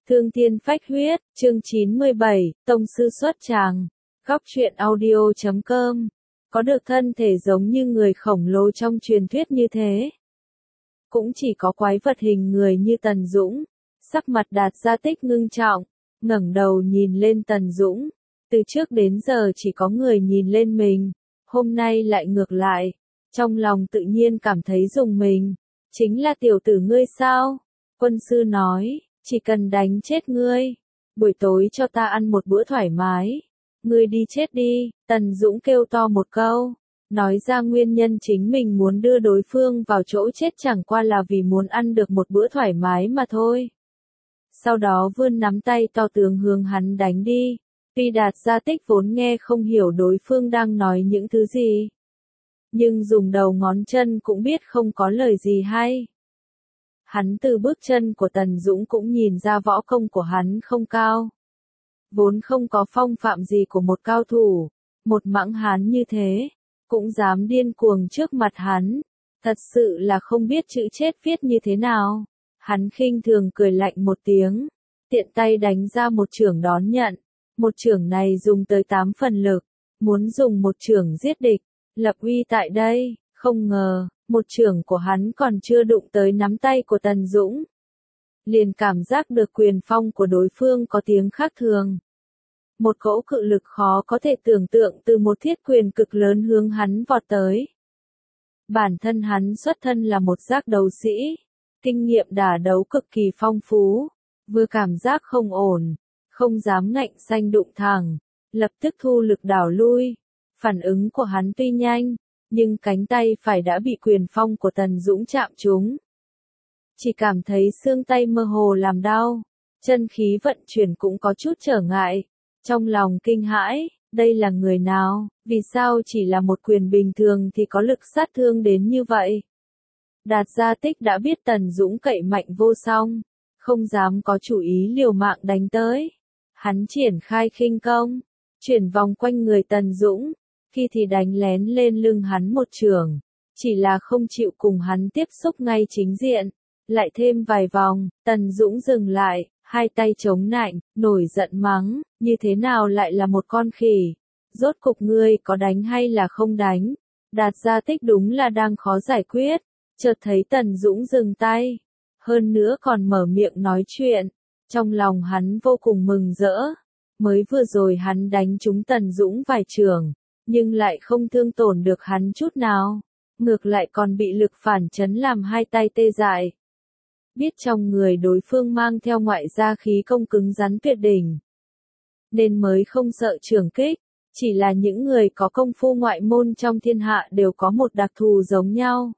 Thương thiên phách huyết, chương 97, Tông sư xuất tràng. Góc truyện audio.com. Có được thân thể giống như người khổng lồ trong truyền thuyết như thế. Cũng chỉ có quái vật hình người như Tần Dũng. Sắc mặt Đạt Gia Tích ngưng trọng, ngẩng đầu nhìn lên Tần Dũng. Từ trước đến giờ chỉ có người nhìn lên mình, hôm nay lại ngược lại. Trong lòng tự nhiên cảm thấy rùng mình. Chính là tiểu tử ngươi sao? Quân sư nói. Chỉ cần đánh chết ngươi, buổi tối cho ta ăn một bữa thoải mái. Ngươi đi chết đi, Tần Dũng kêu to một câu, nói ra nguyên nhân chính mình muốn đưa đối phương vào chỗ chết chẳng qua là vì muốn ăn được một bữa thoải mái mà thôi. Sau đó vươn nắm tay to tướng hướng hắn đánh đi, tuy Đạt Gia Tích vốn nghe không hiểu đối phương đang nói những thứ gì. Nhưng dùng đầu ngón chân cũng biết không có lời gì hay. Hắn từ bước chân của Tần Dũng cũng nhìn ra võ công của hắn không cao. Vốn không có phong phạm gì của một cao thủ, một mãng hán như thế, cũng dám điên cuồng trước mặt hắn. Thật sự là không biết chữ chết viết như thế nào. Hắn khinh thường cười lạnh một tiếng, tiện tay đánh ra một chưởng đón nhận. Một chưởng này dùng tới 8 phần lực, muốn dùng một chưởng giết địch, lập uy tại đây, không ngờ. Một chưởng của hắn còn chưa đụng tới nắm tay của Tần Dũng. Liền cảm giác được quyền phong của đối phương có tiếng khác thường. Một cỗ cự lực khó có thể tưởng tượng từ một thiết quyền cực lớn hướng hắn vọt tới. Bản thân hắn xuất thân là một giác đấu sĩ, kinh nghiệm đả đấu cực kỳ phong phú, vừa cảm giác không ổn, không dám ngạnh xanh đụng thẳng, lập tức thu lực đảo lui. Phản ứng của hắn tuy nhanh, nhưng cánh tay phải đã bị quyền phong của Tần Dũng chạm trúng. Chỉ cảm thấy xương tay mơ hồ làm đau, chân khí vận chuyển cũng có chút trở ngại. Trong lòng kinh hãi, đây là người nào, vì sao chỉ là một quyền bình thường thì có lực sát thương đến như vậy? Đạt Gia Tích đã biết Tần Dũng cậy mạnh vô song, không dám có chủ ý liều mạng đánh tới. Hắn triển khai khinh công, chuyển vòng quanh người Tần Dũng. Khi thì đánh lén lên lưng hắn một chưởng, chỉ là không chịu cùng hắn tiếp xúc ngay chính diện, lại thêm vài vòng, Tần Dũng dừng lại, hai tay chống nạnh, nổi giận mắng, như thế nào lại là một con khỉ, rốt cục ngươi có đánh hay là không đánh? Đạt Gia Tích đúng là đang khó giải quyết, chợt thấy Tần Dũng dừng tay, hơn nữa còn mở miệng nói chuyện, trong lòng hắn vô cùng mừng rỡ, mới vừa rồi hắn đánh trúng Tần Dũng vài chưởng. Nhưng lại không thương tổn được hắn chút nào, ngược lại còn bị lực phản chấn làm hai tay tê dại. Biết trong người đối phương mang theo ngoại gia khí công cứng rắn tuyệt đỉnh, nên mới không sợ chưởng kích, chỉ là những người có công phu ngoại môn trong thiên hạ đều có một đặc thù giống nhau.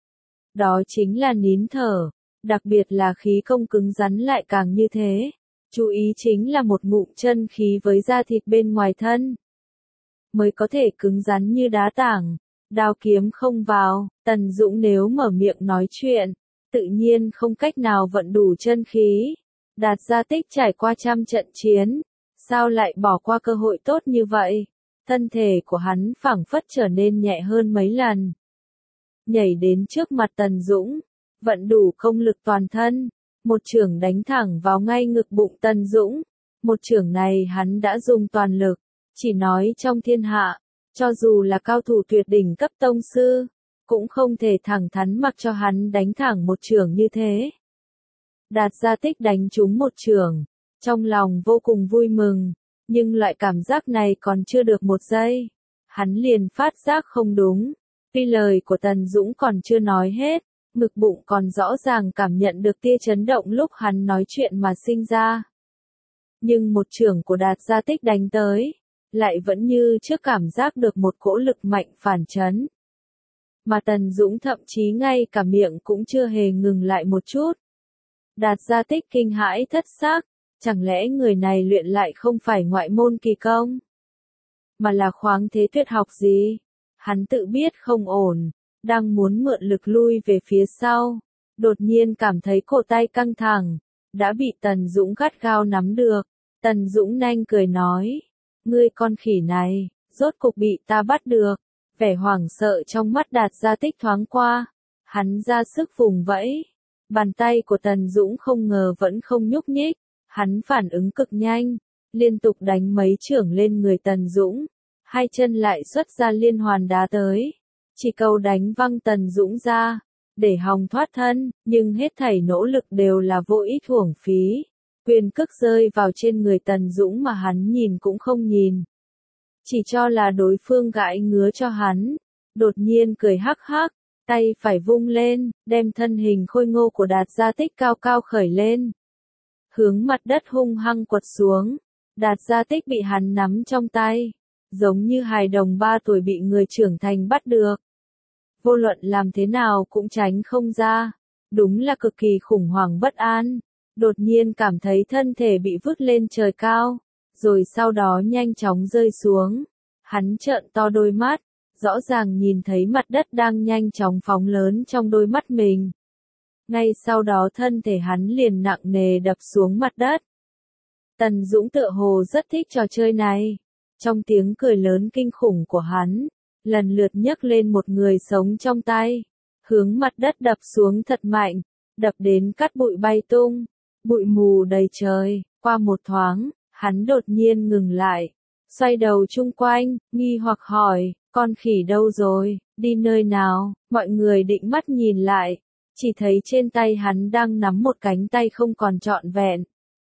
Đó chính là nín thở, đặc biệt là khí công cứng rắn lại càng như thế. Chú ý chính là một ngụm chân khí với da thịt bên ngoài thân. Mới có thể cứng rắn như đá tảng, đao kiếm không vào. Tần Dũng nếu mở miệng nói chuyện, tự nhiên không cách nào vận đủ chân khí. Đạt Gia Tích trải qua trăm trận chiến, sao lại bỏ qua cơ hội tốt như vậy? Thân thể của hắn phảng phất trở nên nhẹ hơn mấy lần. Nhảy đến trước mặt Tần Dũng, vận đủ công lực toàn thân, một chưởng đánh thẳng vào ngay ngực bụng Tần Dũng. Một chưởng này hắn đã dùng toàn lực. Chỉ nói trong thiên hạ, cho dù là cao thủ tuyệt đỉnh cấp tông sư, cũng không thể thẳng thắn mặc cho hắn đánh thẳng một chưởng như thế. Đạt Gia Tích đánh trúng một chưởng, trong lòng vô cùng vui mừng, nhưng loại cảm giác này còn chưa được một giây, hắn liền phát giác không đúng. Tuy lời của Tần Dũng còn chưa nói hết, ngực bụng còn rõ ràng cảm nhận được tia chấn động lúc hắn nói chuyện mà sinh ra. Nhưng một chưởng của Đạt Gia Tích đánh tới, lại vẫn như trước cảm giác được một cỗ lực mạnh phản chấn. Mà Tần Dũng thậm chí ngay cả miệng cũng chưa hề ngừng lại một chút. Đạt Gia Tích kinh hãi thất xác, chẳng lẽ người này luyện lại không phải ngoại môn kỳ công, mà là khoáng thế tuyệt học gì? Hắn tự biết không ổn, đang muốn mượn lực lui về phía sau, đột nhiên cảm thấy cổ tay căng thẳng, đã bị Tần Dũng gắt gao nắm được. Tần Dũng nhanh cười nói. Ngươi con khỉ này, rốt cục bị ta bắt được. Vẻ hoảng sợ trong mắt Đạt Gia Tích thoáng qua. Hắn ra sức vùng vẫy. Bàn tay của Tần Dũng không ngờ vẫn không nhúc nhích. Hắn phản ứng cực nhanh, liên tục đánh mấy chưởng lên người Tần Dũng, hai chân lại xuất ra liên hoàn đá tới, chỉ cầu đánh văng Tần Dũng ra, để hòng thoát thân, nhưng hết thảy nỗ lực đều là vô ích uổng phí. Quyền cước rơi vào trên người Tần Dũng mà hắn nhìn cũng không nhìn. Chỉ cho là đối phương gãi ngứa cho hắn, đột nhiên cười hắc hắc, tay phải vung lên, đem thân hình khôi ngô của Đạt Gia Tích cao cao khởi lên. Hướng mặt đất hung hăng quật xuống, Đạt Gia Tích bị hắn nắm trong tay, giống như hài đồng 3 tuổi bị người trưởng thành bắt được. Vô luận làm thế nào cũng tránh không ra, đúng là cực kỳ khủng hoảng bất an, đột nhiên cảm thấy thân thể bị vứt lên trời cao, rồi sau đó nhanh chóng rơi xuống. Hắn trợn to đôi mắt, rõ ràng nhìn thấy mặt đất đang nhanh chóng phóng lớn trong đôi mắt mình. Ngay sau đó thân thể hắn liền nặng nề đập xuống mặt đất. Tần Dũng tựa hồ rất thích trò chơi này. Trong tiếng cười lớn kinh khủng của hắn, lần lượt nhấc lên một người sống trong tay, hướng mặt đất đập xuống thật mạnh, đập đến cát bụi bay tung, bụi mù đầy trời. Qua một thoáng, hắn đột nhiên ngừng lại, xoay đầu chung quanh, nghi hoặc hỏi, con khỉ đâu rồi, đi nơi nào? Mọi người định mắt nhìn lại, chỉ thấy trên tay hắn đang nắm một cánh tay không còn trọn vẹn,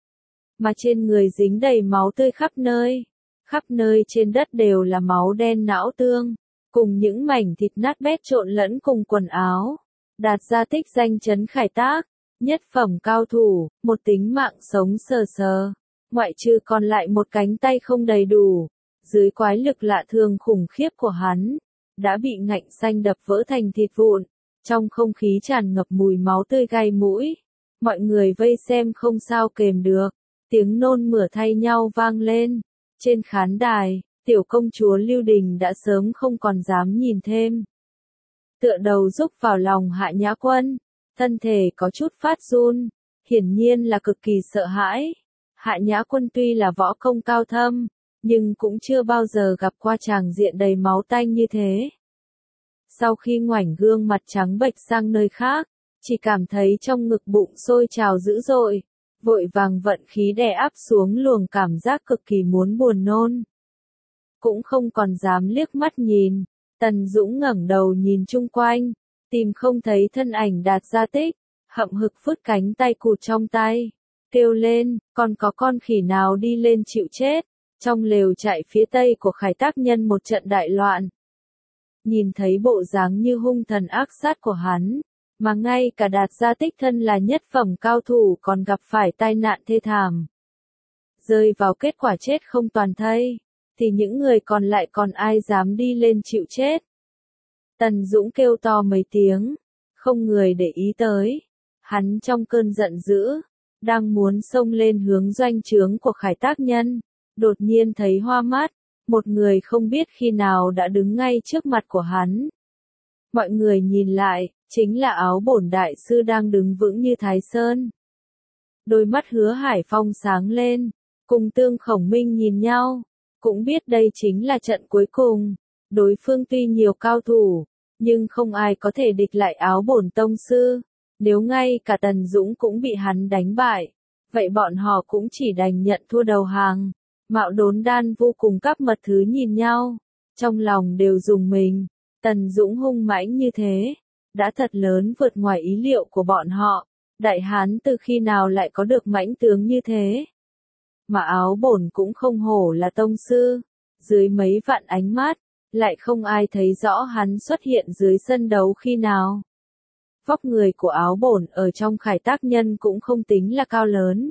mà trên người dính đầy máu tươi khắp nơi trên đất đều là máu đen não tương, cùng những mảnh thịt nát bét trộn lẫn cùng quần áo. Đạt Gia Tích danh chấn Khải Tác, nhất phẩm cao thủ, một tính mạng sống sờ sờ, ngoại trừ còn lại một cánh tay không đầy đủ, dưới quái lực lạ thường khủng khiếp của hắn, đã bị ngạnh xanh đập vỡ thành thịt vụn, trong không khí tràn ngập mùi máu tươi gai mũi. Mọi người vây xem không sao kềm được, tiếng nôn mửa thay nhau vang lên. Trên khán đài, tiểu công chúa Lưu Đình đã sớm không còn dám nhìn thêm. Tựa đầu rúc vào lòng Hạ Nhã Quân, thân thể có chút phát run, hiển nhiên là cực kỳ sợ hãi. Hạ Nhã Quân tuy là võ công cao thâm, nhưng cũng chưa bao giờ gặp qua tràng diện đầy máu tanh như thế. Sau khi ngoảnh gương mặt trắng bệch sang nơi khác, chỉ cảm thấy trong ngực bụng sôi trào dữ dội, vội vàng vận khí đè áp xuống luồng cảm giác cực kỳ muốn buồn nôn. Cũng không còn dám liếc mắt nhìn, Tần Dũng ngẩng đầu nhìn chung quanh, tìm không thấy thân ảnh Đạt Gia Tích, hậm hực phứt cánh tay cụt trong tay, kêu lên, còn có con khỉ nào đi lên chịu chết. Trong lều trại phía tây của Khải Tác nhân một trận đại loạn. Nhìn thấy bộ dáng như hung thần ác sát của hắn, mà ngay cả Đạt Gia Tích thân là nhất phẩm cao thủ còn gặp phải tai nạn thê thảm, rơi vào kết quả chết không toàn thây, thì những người còn lại còn ai dám đi lên chịu chết. Tần Dũng kêu to mấy tiếng, không người để ý tới. Hắn trong cơn giận dữ, đang muốn xông lên hướng doanh trướng của Khải Tác nhân, đột nhiên thấy hoa mắt, một người không biết khi nào đã đứng ngay trước mặt của hắn. Mọi người nhìn lại, chính là Áo Bổn đại sư đang đứng vững như Thái Sơn. Đôi mắt Hứa Hải Phong sáng lên, cùng Tương Khổng Minh nhìn nhau, cũng biết đây chính là trận cuối cùng. Đối phương tuy nhiều cao thủ, nhưng không ai có thể địch lại Áo Bổn tông sư. Nếu ngay cả Tần Dũng cũng bị hắn đánh bại, vậy bọn họ cũng chỉ đành nhận thua đầu hàng. Mạo Đốn Đan vô cùng các mật thứ nhìn nhau, trong lòng đều rùng mình. Tần Dũng hung mãnh như thế, đã thật lớn vượt ngoài ý liệu của bọn họ. Đại Hán từ khi nào lại có được mãnh tướng như thế? Mà Áo Bổn cũng không hổ là tông sư, dưới mấy vạn ánh mắt, lại không ai thấy rõ hắn xuất hiện dưới sân đấu khi nào. Vóc người của Áo Bổn ở trong Khải Tác nhân cũng không tính là cao lớn.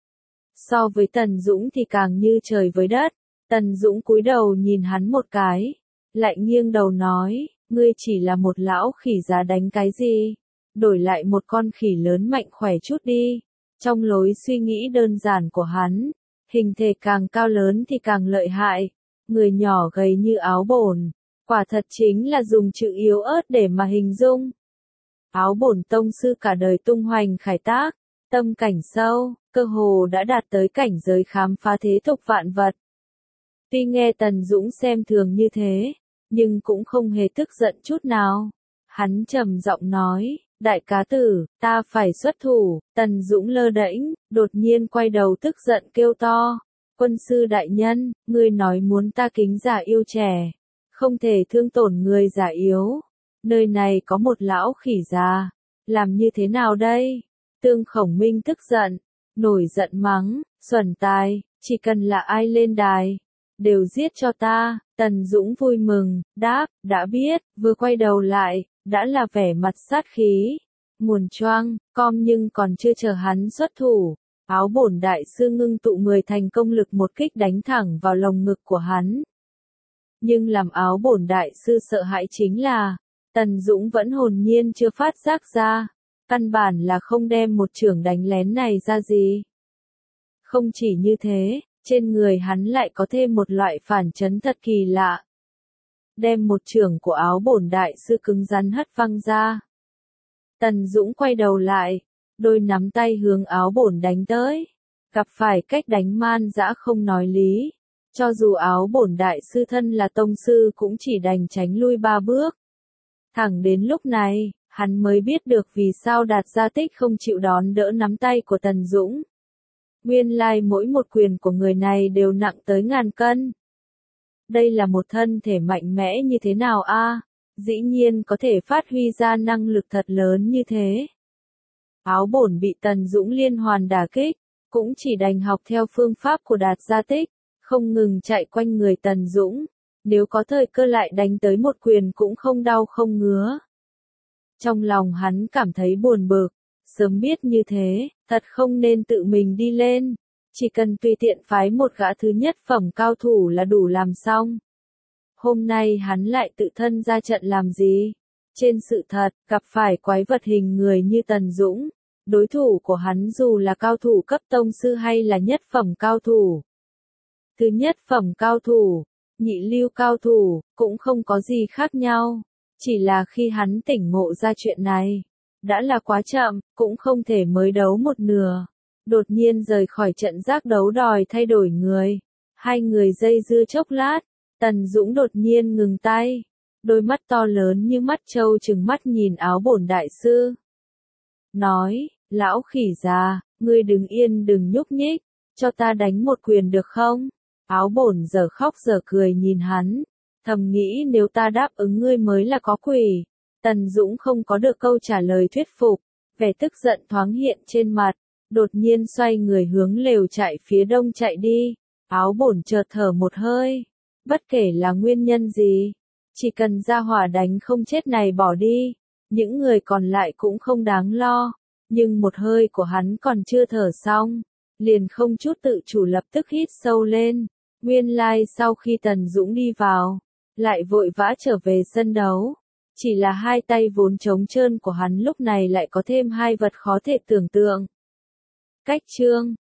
So với Tần Dũng thì càng như trời với đất. Tần Dũng cúi đầu nhìn hắn một cái, lại nghiêng đầu nói, ngươi chỉ là một lão khỉ giá đánh cái gì, đổi lại một con khỉ lớn mạnh khỏe chút đi. Trong lối suy nghĩ đơn giản của hắn, hình thể càng cao lớn thì càng lợi hại, người nhỏ gầy như Áo Bổn, quả thật chính là dùng chữ yếu ớt để mà hình dung. Áo Bổn tông sư cả đời tung hoành Khải Tác, tâm cảnh sâu, cơ hồ đã đạt tới cảnh giới khám phá thế tục vạn vật. Tuy nghe Tần Dũng xem thường như thế, nhưng cũng không hề tức giận chút nào. Hắn trầm giọng nói, Đại cá tử, ta phải xuất thủ. Tần Dũng lơ đễnh, đột nhiên quay đầu tức giận kêu to. Quân sư đại nhân, ngươi nói muốn ta kính già yêu trẻ, không thể thương tổn người già yếu. Nơi này có một lão khỉ già, làm như thế nào đây? Tương Khổng Minh tức giận, nổi giận mắng, xuẩn tài, chỉ cần là ai lên đài, đều giết cho ta. Tần Dũng vui mừng, đáp, đã biết, vừa quay đầu lại, đã là vẻ mặt sát khí. Muồn choang, nhưng còn chưa chờ hắn xuất thủ. Áo bổn đại sư ngưng tụ 10 thành công lực một kích đánh thẳng vào lồng ngực của hắn. Nhưng làm áo bổn đại sư sợ hãi chính là, Tần Dũng vẫn hồn nhiên chưa phát giác ra, căn bản là không đem một chưởng đánh lén này ra gì. Không chỉ như thế, trên người hắn lại có thêm một loại phản chấn thật kỳ lạ. Đem một chưởng của áo bổn đại sư cứng rắn hất văng ra. Tần Dũng quay đầu lại, đôi nắm tay hướng áo bổn đánh tới. Gặp phải cách đánh man dã không nói lý. Cho dù áo bổn đại sư thân là tông sư cũng chỉ đành tránh lui 3 bước. Thẳng đến lúc này, hắn mới biết được vì sao Đạt Gia Tích không chịu đón đỡ nắm tay của Tần Dũng. Nguyên lai mỗi một quyền của người này đều nặng tới ngàn cân. Đây là một thân thể mạnh mẽ như thế nào a? Dĩ nhiên có thể phát huy ra năng lực thật lớn như thế. Áo bổn bị Tần Dũng liên hoàn đả kích, cũng chỉ đành học theo phương pháp của Đạt Gia Tích, không ngừng chạy quanh người Tần Dũng, nếu có thời cơ lại đánh tới một quyền cũng không đau không ngứa. Trong lòng hắn cảm thấy buồn bực, sớm biết như thế, thật không nên tự mình đi lên, chỉ cần tùy tiện phái một gã thứ nhất phẩm cao thủ là đủ làm xong. Hôm nay hắn lại tự thân ra trận làm gì? Trên sự thật, gặp phải quái vật hình người như Tần Dũng, đối thủ của hắn dù là cao thủ cấp tông sư hay là nhất phẩm cao thủ. Thứ nhất phẩm cao thủ, nhị lưu cao thủ, cũng không có gì khác nhau. Chỉ là khi hắn tỉnh ngộ ra chuyện này, đã là quá chậm, cũng không thể mới đấu một nửa. Đột nhiên rời khỏi trận giác đấu đòi thay đổi người. Hai người dây dưa chốc lát, Tần Dũng đột nhiên ngừng tay. Đôi mắt to lớn như mắt trâu trừng mắt nhìn áo bổn đại sư. Nói, lão khỉ già, ngươi đứng yên đừng nhúc nhích, cho ta đánh một quyền được không? Áo bổn giờ khóc giờ cười nhìn hắn, thầm nghĩ nếu ta đáp ứng ngươi mới là có quỷ. Tần Dũng không có được câu trả lời thuyết phục, vẻ tức giận thoáng hiện trên mặt, đột nhiên xoay người hướng lều trại phía đông chạy đi. Áo bổn chợt thở một hơi, bất kể là nguyên nhân gì, chỉ cần gia hỏa đánh không chết này bỏ đi, những người còn lại cũng không đáng lo. Nhưng một hơi của hắn còn chưa thở xong, liền không chút tự chủ lập tức hít sâu lên. Nguyên lai sau khi Tần Dũng đi vào, lại vội vã trở về sân đấu. Chỉ là hai tay vốn trống trơn của hắn lúc này lại có thêm hai vật khó thể tưởng tượng. Cách chương